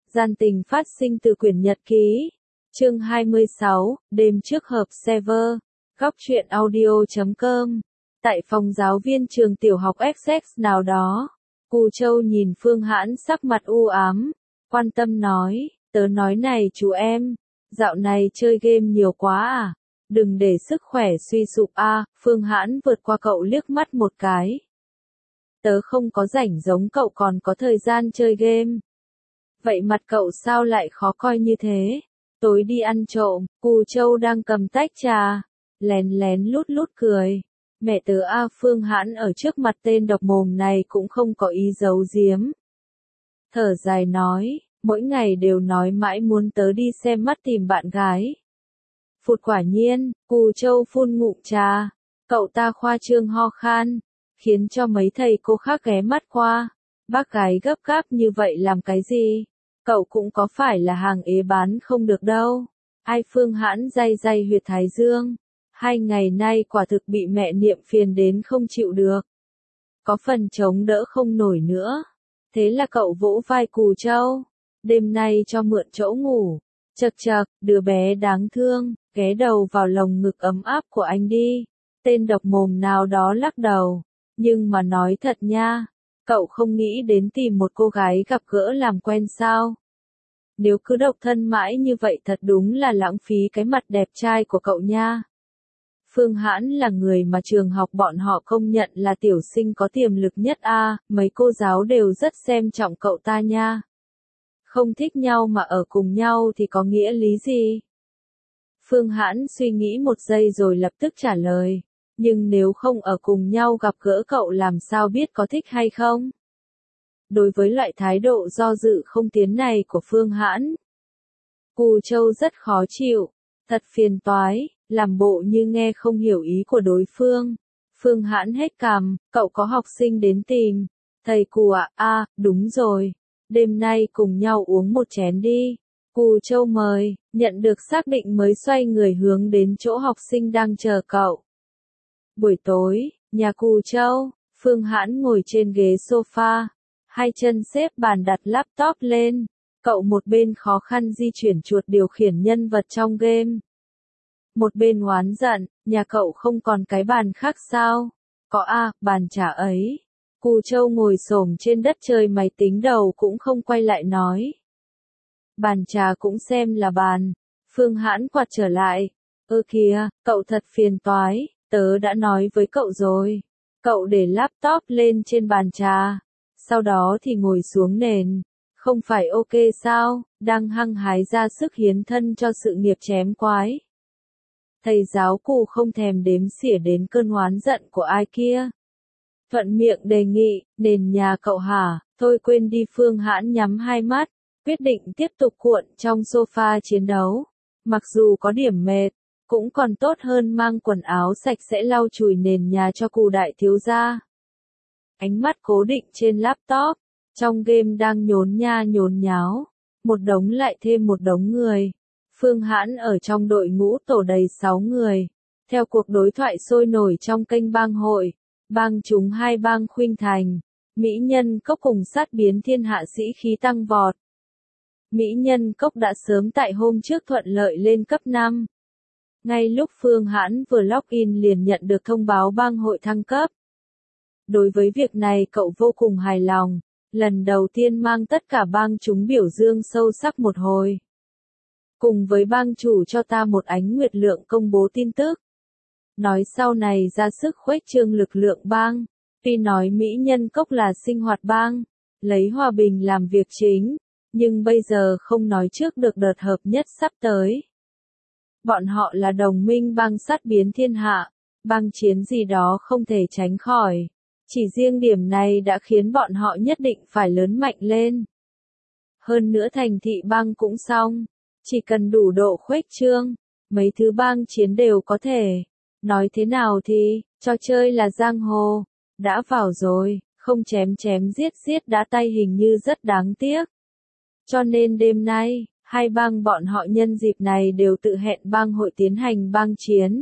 Gian tình phát sinh từ quyển nhật ký. Chương 26, đêm trước hợp server. Góc truyện audio.com. Tại phòng giáo viên trường tiểu học XX nào đó, Cù Châu nhìn Phương Hãn sắc mặt u ám, quan tâm nói, tớ nói này chú em, dạo này chơi game nhiều quá à, đừng để sức khỏe suy sụp a. Phương Hãn vượt qua cậu liếc mắt một cái. Tớ không có rảnh giống cậu còn có thời gian chơi game. Vậy mặt cậu sao lại khó coi như thế? Tối đi ăn trộm, Cù Châu đang cầm tách trà, lén lén lút lút cười. Mẹ tớ a. Phương Hãn ở trước mặt tên độc mồm này cũng không có ý giấu giếm. Thở dài nói, mỗi ngày đều nói mãi muốn tớ đi xem mắt tìm bạn gái. Phụt quả nhiên, Cù Châu phun ngụm trà, cậu ta khoa trương ho khan, khiến cho mấy thầy cô khác ghé mắt qua. Bác gái gấp gáp như vậy làm cái gì? Cậu cũng có phải là hàng ế bán không được đâu. Ai. Phương Hãn day day huyệt thái dương. 2 ngày nay quả thực bị mẹ niệm phiền đến không chịu được. Có phần chống đỡ không nổi nữa. Thế là cậu vỗ vai Cù Châu. Đêm nay cho mượn chỗ ngủ. Chật chật, đứa bé đáng thương, ghé đầu vào lồng ngực ấm áp của anh đi. Tên độc mồm nào đó lắc đầu. Nhưng mà nói thật nha, cậu không nghĩ đến tìm một cô gái gặp gỡ làm quen sao? Nếu cứ độc thân mãi như vậy thật đúng là lãng phí cái mặt đẹp trai của cậu nha. Phương Hãn là người mà trường học bọn họ công nhận là tiểu sinh có tiềm lực nhất a, mấy cô giáo đều rất xem trọng cậu ta nha. Không thích nhau mà ở cùng nhau thì có nghĩa lý gì? Phương Hãn suy nghĩ một giây rồi lập tức trả lời. Nhưng nếu không ở cùng nhau gặp gỡ cậu làm sao biết có thích hay không? Đối với loại thái độ do dự không tiến này của Phương Hãn, Cù Châu rất khó chịu, thật phiền toái, làm bộ như nghe không hiểu ý của đối phương. Phương Hãn hết cằm, cậu có học sinh đến tìm. Thầy Cù ạ, đúng rồi, đêm nay cùng nhau uống một chén đi. Cù Châu mời, nhận được xác định mới xoay người hướng đến chỗ học sinh đang chờ cậu. Buổi tối, nhà Cù Châu, Phương Hãn ngồi trên ghế sofa, 2 chân xếp bàn đặt laptop lên, cậu một bên khó khăn di chuyển chuột điều khiển nhân vật trong game. Một bên oán giận, nhà cậu không còn cái bàn khác sao? Có a, bàn trà ấy. Cù Châu ngồi xổm trên đất chơi máy tính đầu cũng không quay lại nói. Bàn trà cũng xem là bàn. Phương Hãn quạt trở lại. Kìa, cậu thật phiền toái. Tớ đã nói với cậu rồi. Cậu để laptop lên trên bàn trà. Sau đó thì ngồi xuống nền. Không phải ok sao, đang hăng hái ra sức hiến thân cho sự nghiệp chém quái. Thầy giáo Cù không thèm đếm xỉa đến cơn oán giận của ai kia. Thuận miệng đề nghị, nền nhà cậu hả, thôi quên đi. Phương Hãn nhắm 2 mắt, quyết định tiếp tục cuộn trong sofa chiến đấu. Mặc dù có điểm mệt, cũng còn tốt hơn mang quần áo sạch sẽ lau chùi nền nhà cho Cù đại thiếu gia. Ánh mắt cố định trên laptop, trong game đang nhốn nha nhốn nháo, một đống lại thêm một đống người. Phương Hãn ở trong đội ngũ tổ đầy 6 người. Theo cuộc đối thoại sôi nổi trong kênh bang hội, bang chúng 2 bang khuynh thành, Mỹ Nhân Cốc cùng sát biến thiên hạ sĩ khí tăng vọt. Mỹ Nhân Cốc đã sớm tại hôm trước thuận lợi lên cấp 5. Ngay lúc Phương Hãn vừa login liền nhận được thông báo bang hội thăng cấp. Đối với việc này cậu vô cùng hài lòng, lần đầu tiên mang tất cả bang chúng biểu dương sâu sắc một hồi. Cùng với bang chủ cho ta một ánh nguyệt lượng công bố tin tức. Nói sau này ra sức khuếch trương lực lượng bang, tuy nói Mỹ Nhân Cốc là sinh hoạt bang, lấy hòa bình làm việc chính, nhưng bây giờ không nói trước được đợt hợp nhất sắp tới. Bọn họ là đồng minh bang sát biến thiên hạ, bang chiến gì đó không thể tránh khỏi. Chỉ riêng điểm này đã khiến bọn họ nhất định phải lớn mạnh lên. Hơn nữa thành thị bang cũng xong, chỉ cần đủ độ khuếch trương, mấy thứ bang chiến đều có thể. Nói thế nào thì, trò chơi là giang hồ, đã vào rồi, không chém chém giết giết đá tay hình như rất đáng tiếc. Cho nên đêm nay, 2 bang bọn họ nhân dịp này đều tự hẹn bang hội tiến hành bang chiến.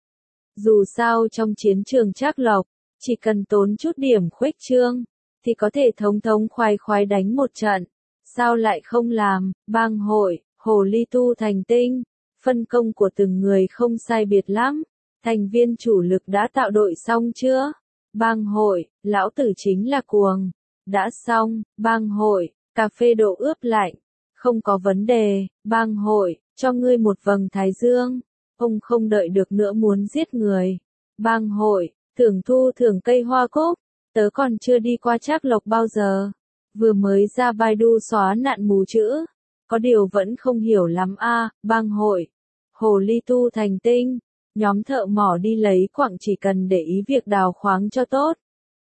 Dù sao trong chiến trường Trác Lộc, chỉ cần tốn chút điểm khuếch trương, thì có thể thống thống khoái khoái đánh một trận. sao lại không làm, bang hội, hồ ly tu thành tinh, phân công của từng người không sai biệt lắm, thành viên chủ lực đã tạo đội xong chưa? Bang hội, lão tử chính là cuồng, đã xong, bang hội, cà phê độ ướp lạnh, không có vấn đề, bang hội, cho ngươi một vầng thái dương, ông không đợi được nữa muốn giết người, bang hội, thưởng thu thưởng cây hoa cúc, tớ còn chưa đi qua Trác Lộc bao giờ, vừa mới ra Baidu xóa nạn mù chữ, có điều vẫn không hiểu lắm a. Bang hội, hồ ly tu thành tinh, nhóm thợ mỏ đi lấy quặng chỉ cần để ý việc đào khoáng cho tốt.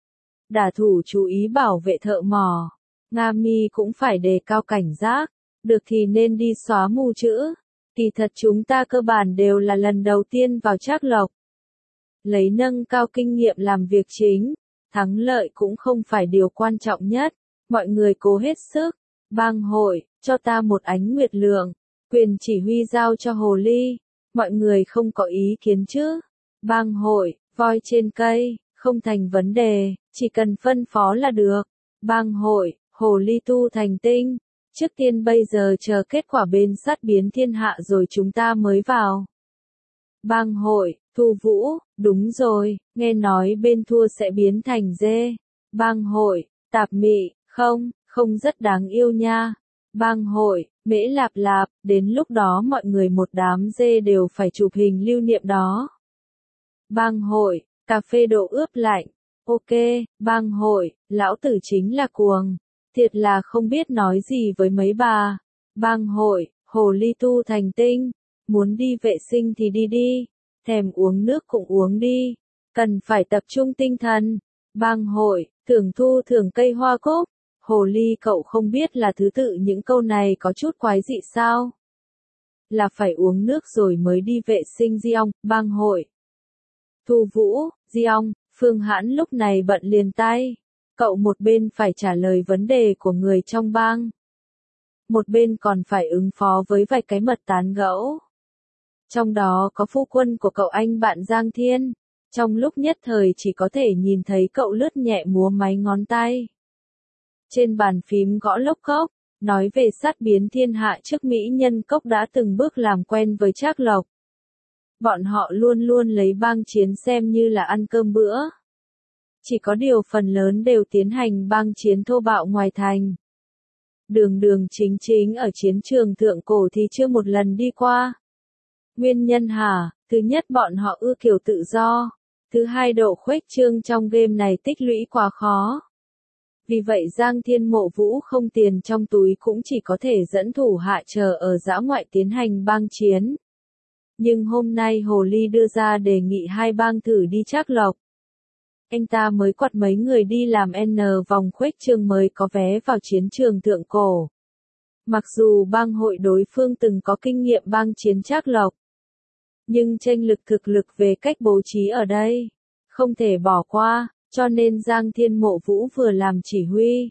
Đả thủ chú ý bảo vệ thợ mỏ, Nga Mi cũng phải đề cao cảnh giác, được thì nên đi xóa mù chữ. Kỳ thật chúng ta cơ bản đều là lần đầu tiên vào Trác Lộc. Lấy nâng cao kinh nghiệm làm việc chính, thắng lợi cũng không phải điều quan trọng nhất, mọi người cố hết sức. Bang hội, cho ta một ánh nguyệt lượng, quyền chỉ huy giao cho hồ ly, mọi người không có ý kiến chứ. Bang hội, voi trên cây, không thành vấn đề, chỉ cần phân phó là được. Bang hội, hồ ly tu thành tinh, trước tiên bây giờ chờ kết quả bên sát biến thiên hạ rồi chúng ta mới vào. Bang hội, Thu Vũ, đúng rồi, nghe nói bên thua sẽ biến thành dê. Bang hội, Tạp Mị, không rất đáng yêu nha. Bang hội, Mễ Lạp Lạp, đến lúc đó mọi người một đám dê đều phải chụp hình lưu niệm đó. Bang hội, cà phê độ ướp lạnh, ok, bang hội, lão tử chính là cuồng, thiệt là không biết nói gì với mấy bà. Bang hội, hồ ly tu thành tinh, muốn đi vệ sinh thì đi đi, thèm uống nước cũng uống đi, cần phải tập trung tinh thần. Bang hội, thưởng thu thưởng cây hoa cúc, hồ ly cậu không biết là thứ tự những câu này có chút quái dị sao? Là phải uống nước rồi mới đi vệ sinh Diong, bang hội. Thu Vũ, Diong, Phương Hãn lúc này bận liền tay, cậu một bên phải trả lời vấn đề của người trong bang, một bên còn phải ứng phó với vài cái mật tán gẫu. Trong đó có phu quân của cậu anh bạn Giang Thiên, trong lúc nhất thời chỉ có thể nhìn thấy cậu lướt nhẹ múa máy ngón tay. Trên bàn phím gõ lốc cốc, nói về sát biến thiên hạ trước Mỹ Nhân Cốc đã từng bước làm quen với Trác Lộc. Bọn họ luôn luôn lấy bang chiến xem như là ăn cơm bữa. Chỉ có điều phần lớn đều tiến hành bang chiến thô bạo ngoài thành. Đường đường chính chính ở chiến trường thượng cổ thì chưa một lần đi qua. Nguyên nhân hả? Thứ nhất bọn họ ưa kiểu tự do. Thứ hai độ khuếch trương trong game này tích lũy quá khó. Vì vậy Giang Thiên Mộ Vũ không tiền trong túi cũng chỉ có thể dẫn thủ hạ chờ ở dã ngoại tiến hành bang chiến. Nhưng hôm nay Hồ Ly đưa ra đề nghị hai bang thử đi Trác Lộc. Anh ta mới quạt mấy người đi làm N vòng khuếch trương mới có vé vào chiến trường thượng cổ. Mặc dù bang hội đối phương từng có kinh nghiệm bang chiến Trác Lộc, nhưng chênh lực thực lực về cách bố trí ở đây không thể bỏ qua, cho nên Giang Thiên Mộ Vũ vừa làm chỉ huy,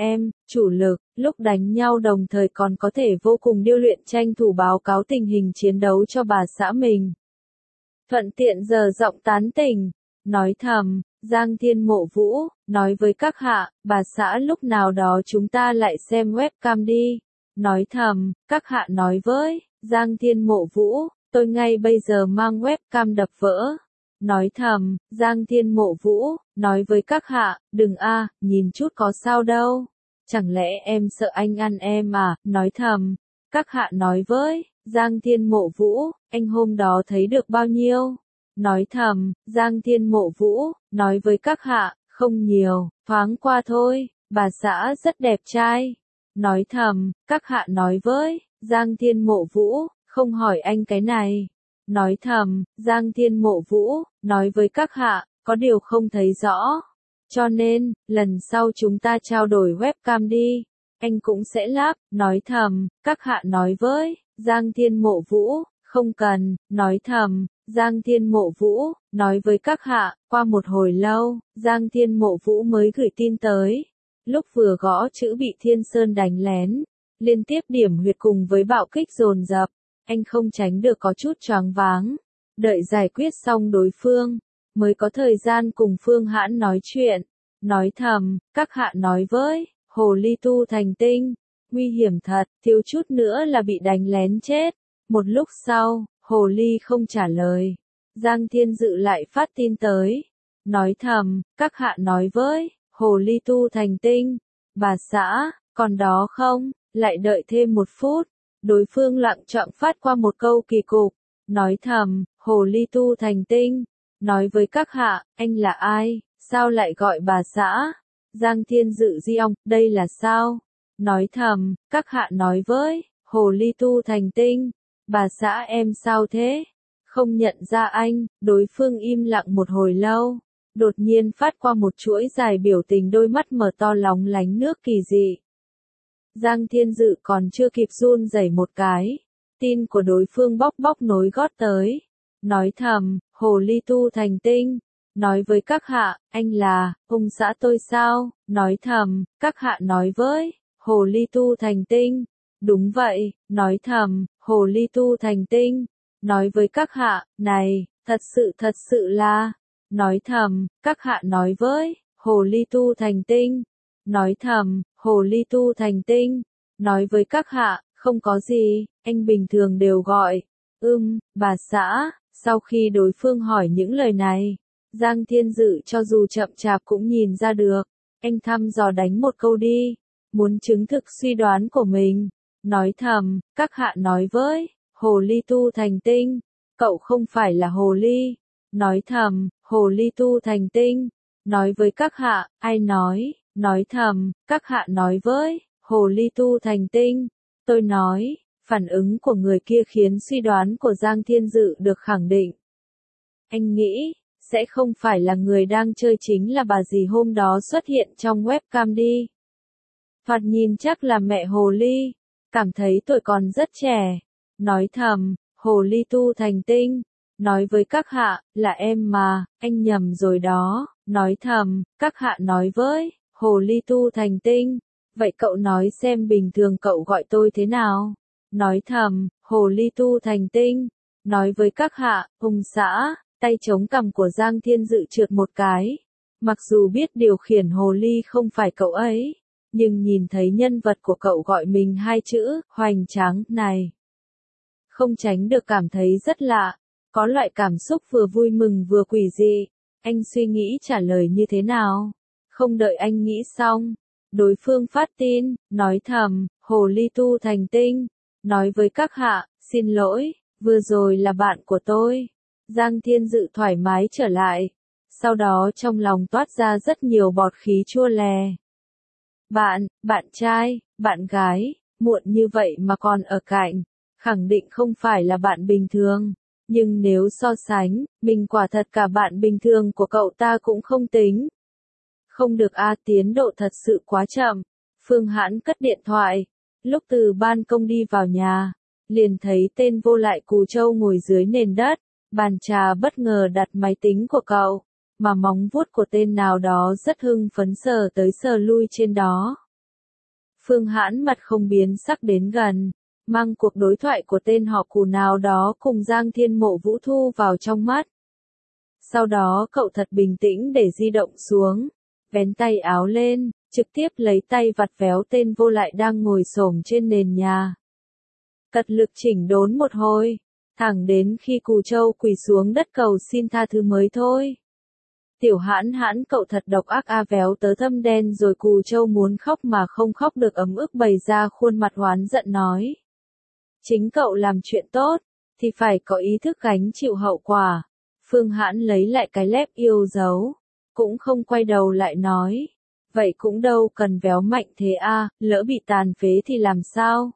chủ lực, lúc đánh nhau đồng thời còn có thể vô cùng điêu luyện tranh thủ báo cáo tình hình chiến đấu cho bà xã mình. Thuận tiện giờ giọng tán tỉnh, nói thầm, Giang Thiên Mộ Vũ, nói với các hạ, bà xã lúc nào đó chúng ta lại xem webcam đi. Nói thầm, các hạ nói với, Giang Thiên Mộ Vũ, tôi ngay bây giờ mang webcam đập vỡ. Nói thầm, Giang Thiên Mộ Vũ, nói với các hạ, đừng nhìn chút có sao đâu. Chẳng lẽ em sợ anh ăn em à, nói thầm. Các hạ nói với, Giang Thiên Mộ Vũ, anh hôm đó thấy được bao nhiêu? Nói thầm, Giang Thiên Mộ Vũ, nói với các hạ, không nhiều, thoáng qua thôi, bà xã rất đẹp trai. Nói thầm, các hạ nói với, Giang Thiên Mộ Vũ, không hỏi anh cái này. Nói thầm, Giang Thiên Mộ Vũ, nói với các hạ, có điều không thấy rõ. Cho nên, lần sau chúng ta trao đổi webcam đi. Anh cũng sẽ lắp, nói thầm, các hạ nói với, Giang Thiên Mộ Vũ, không cần, nói thầm, Giang Thiên Mộ Vũ, nói với các hạ, qua một hồi lâu, Giang Thiên Mộ Vũ mới gửi tin tới. Lúc vừa gõ chữ bị Thiên Sơn đánh lén, liên tiếp điểm huyệt cùng với bạo kích dồn dập, anh không tránh được có chút choáng váng. Đợi giải quyết xong đối phương, mới có thời gian cùng Phương Hãn nói chuyện. Nói thầm, các hạ nói với, Hồ Ly tu thành tinh, Nguy hiểm thật, thiếu chút nữa là bị đánh lén chết. Một lúc sau, hồ ly không trả lời. Giang Thiên Dự lại phát tin tới. Nói thầm, các hạ nói với, hồ ly tu thành tinh. Bà xã, còn đó không? Lại đợi thêm một phút. Đối phương lặng trọng phát qua một câu kỳ cục. Nói thầm, hồ ly tu thành tinh. Nói với các hạ, anh là ai? Sao lại gọi bà xã? Giang Thiên Dự di ong, đây là sao? Nói thầm, các hạ nói với, hồ ly tu thành tinh. Bà xã em sao thế? Không nhận ra anh, đối phương im lặng một hồi lâu. Đột nhiên phát qua một chuỗi dài biểu tình đôi mắt mở to lóng lánh nước kỳ dị. Giang Thiên Dự còn chưa kịp run rẩy một cái. Tin của đối phương bóc bóc nối gót tới. Nói thầm, hồ ly tu thành tinh. Nói với các hạ, anh là, ông xã tôi sao? Nói thầm, các hạ nói với, hồ ly tu thành tinh. Đúng vậy, nói thầm, hồ ly tu thành tinh. Nói với các hạ, này, thật sự là. Nói thầm, các hạ nói với, hồ ly tu thành tinh. Nói thầm, hồ ly tu thành tinh. Nói với các hạ, không có gì, anh bình thường đều gọi. Bà xã. Sau khi đối phương hỏi những lời này, Giang Thiên Dự cho dù chậm chạp cũng nhìn ra được. Anh thăm dò đánh một câu đi. Muốn chứng thực suy đoán của mình. Nói thầm, các hạ nói với, hồ ly tu thành tinh. Cậu không phải là hồ ly. Nói thầm, hồ ly tu thành tinh. Nói với các hạ, ai nói? Nói thầm, các hạ nói với, hồ ly tu thành tinh. Tôi nói. Phản ứng của người kia khiến suy đoán của Giang Thiên Dự được khẳng định. Anh nghĩ, sẽ không phải là người đang chơi chính là bà dì hôm đó xuất hiện trong webcam đi. Thoạt nhìn chắc là mẹ hồ ly. Cảm thấy tôi còn rất trẻ. Nói thầm, hồ ly tu thành tinh. Nói với các hạ, là em mà, anh nhầm rồi đó. Nói thầm, các hạ nói với, hồ ly tu thành tinh. Vậy cậu nói xem bình thường cậu gọi tôi thế nào? Nói thầm, hồ ly tu thành tinh. Nói với các hạ, ông xã. Tay chống cằm của Giang Thiên Dự trượt một cái. Mặc dù biết điều khiển hồ ly không phải cậu ấy, nhưng nhìn thấy nhân vật của cậu gọi mình hai chữ, hoành tráng, này. Không tránh được cảm thấy rất lạ, có loại cảm xúc vừa vui mừng vừa quỷ dị. Anh suy nghĩ trả lời như thế nào? Không đợi anh nghĩ xong, đối phương phát tin, nói thầm, hồ ly tu thành tinh. Nói với các hạ, xin lỗi, vừa rồi là bạn của tôi. Giang Thiên Dự thoải mái trở lại. Sau đó trong lòng toát ra rất nhiều bọt khí chua lè. Bạn trai, bạn gái, muộn như vậy mà còn ở cạnh. Khẳng định không phải là bạn bình thường. Nhưng nếu so sánh, mình quả thật cả bạn bình thường của cậu ta cũng không tính. Không được tiến độ thật sự quá chậm. Phương Hãn cất điện thoại. Lúc từ ban công đi vào nhà, liền thấy tên vô lại Cù Châu ngồi dưới nền đất. Bàn trà bất ngờ đặt máy tính của cậu, mà móng vuốt của tên nào đó rất hưng phấn sờ tới sờ lui trên đó. Phương Hãn mặt không biến sắc đến gần, mang cuộc đối thoại của tên họ Cù nào đó cùng Giang Thiên Mộ Vũ thu vào trong mắt. Sau đó cậu thật bình tĩnh để di động xuống, vén tay áo lên, trực tiếp lấy tay vặt véo tên vô lại đang ngồi xổm trên nền nhà. Cật lực chỉnh đốn một hồi. Thẳng đến khi Cù Châu quỳ xuống đất cầu xin tha thứ mới thôi. Tiểu Hãn cậu thật độc ác véo tớ thâm đen rồi. Cù Châu muốn khóc mà không khóc được, ấm ức bày ra khuôn mặt oán giận nói. Chính cậu làm chuyện tốt, thì phải có ý thức gánh chịu hậu quả. Phương Hãn lấy lại cái lép yêu dấu, cũng không quay đầu lại nói. Vậy cũng đâu cần véo mạnh thế lỡ bị tàn phế thì làm sao?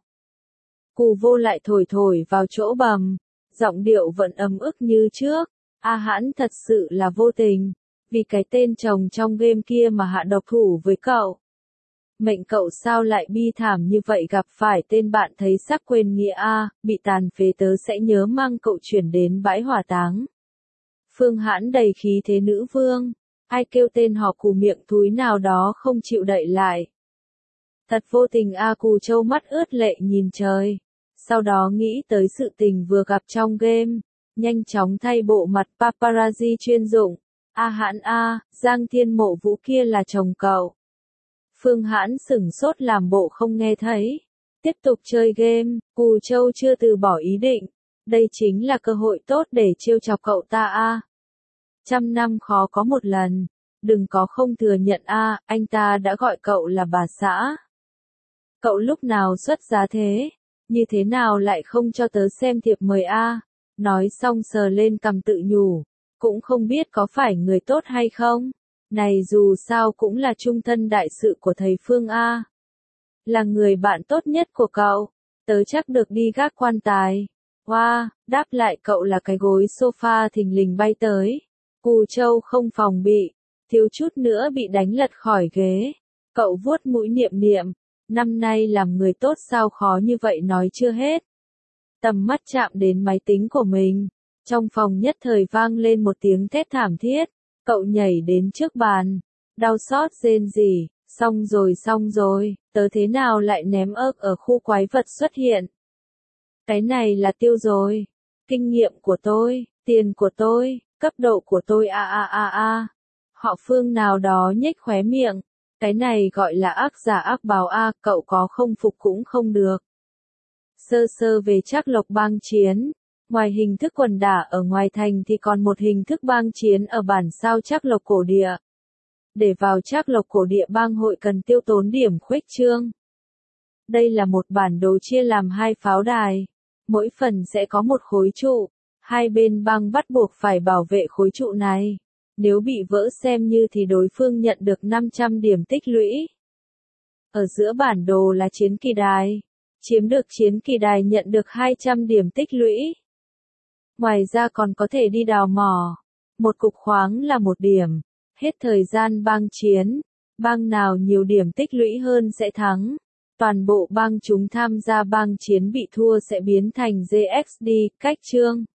Cù vô lại thổi vào chỗ bầm. Giọng điệu vẫn ấm ức như trước. Hãn thật sự là vô tình. Vì cái tên chồng trong game kia mà hạ độc thủ với cậu. Mệnh cậu sao lại bi thảm như vậy, gặp phải tên bạn thấy sắc quên nghĩa bị tàn phế tớ sẽ nhớ mang cậu chuyển đến bãi hỏa táng. Phương Hãn đầy khí thế nữ vương. Ai kêu tên họ Cù miệng thúi nào đó không chịu đậy lại. Thật vô tình Cù Châu mắt ướt lệ nhìn trời. Sau đó nghĩ tới sự tình vừa gặp trong game, nhanh chóng thay bộ mặt paparazzi chuyên dụng. Hãn Giang Thiên Mộ Vũ kia là chồng cậu. Phương Hãn sửng sốt làm bộ không nghe thấy. Tiếp tục chơi game, Cù Châu chưa từ bỏ ý định. Đây chính là cơ hội tốt để trêu chọc cậu ta a. 100 năm khó có một lần. Đừng có không thừa nhận a, anh ta đã gọi cậu là bà xã. Cậu lúc nào xuất giá thế? Như thế nào lại không cho tớ xem thiệp mời a? Nói xong sờ lên cằm tự nhủ. Cũng không biết có phải người tốt hay không? Này dù sao cũng là trung thân đại sự của thầy Phương a. Là người bạn tốt nhất của cậu. Tớ chắc được đi gác quan tài. Wow, đáp lại cậu là cái gối sofa thình lình bay tới. Cù Châu không phòng bị, thiếu chút nữa bị đánh lật khỏi ghế. Cậu vuốt mũi niệm niệm, năm nay làm người tốt sao khó như vậy nói chưa hết. Tầm mắt chạm đến máy tính của mình, trong phòng nhất thời vang lên một tiếng thét thảm thiết. Cậu nhảy đến trước bàn, đau xót rên rỉ, xong rồi, tớ thế nào lại ném ớt ở khu quái vật xuất hiện. Cái này là tiêu rồi, kinh nghiệm của tôi, tiền của tôi, cấp độ của tôi a. Họ Phương nào đó nhếch khóe miệng, cái này gọi là ác giả ác báo a, cậu có không phục cũng không được. Sơ sơ về Trác Lộc bang chiến, ngoài hình thức quần đả ở ngoài thành thì còn một hình thức bang chiến ở bản sao Trác Lộc cổ địa. Để vào Trác Lộc cổ địa bang hội cần tiêu tốn điểm khuếch trương. Đây là một bản đồ chia làm 2 pháo đài, mỗi phần sẽ có một khối trụ, hai bên bang bắt buộc phải bảo vệ khối trụ này. Nếu bị vỡ xem như thì đối phương nhận được 500 điểm tích lũy. Ở giữa bản đồ là chiến kỳ đài. Chiếm được chiến kỳ đài nhận được 200 điểm tích lũy. Ngoài ra còn có thể đi đào mỏ. Một cục khoáng là 1 điểm. Hết thời gian bang chiến. Bang nào nhiều điểm tích lũy hơn sẽ thắng. Toàn bộ bang chúng tham gia bang chiến bị thua sẽ biến thành GXD, cách chương.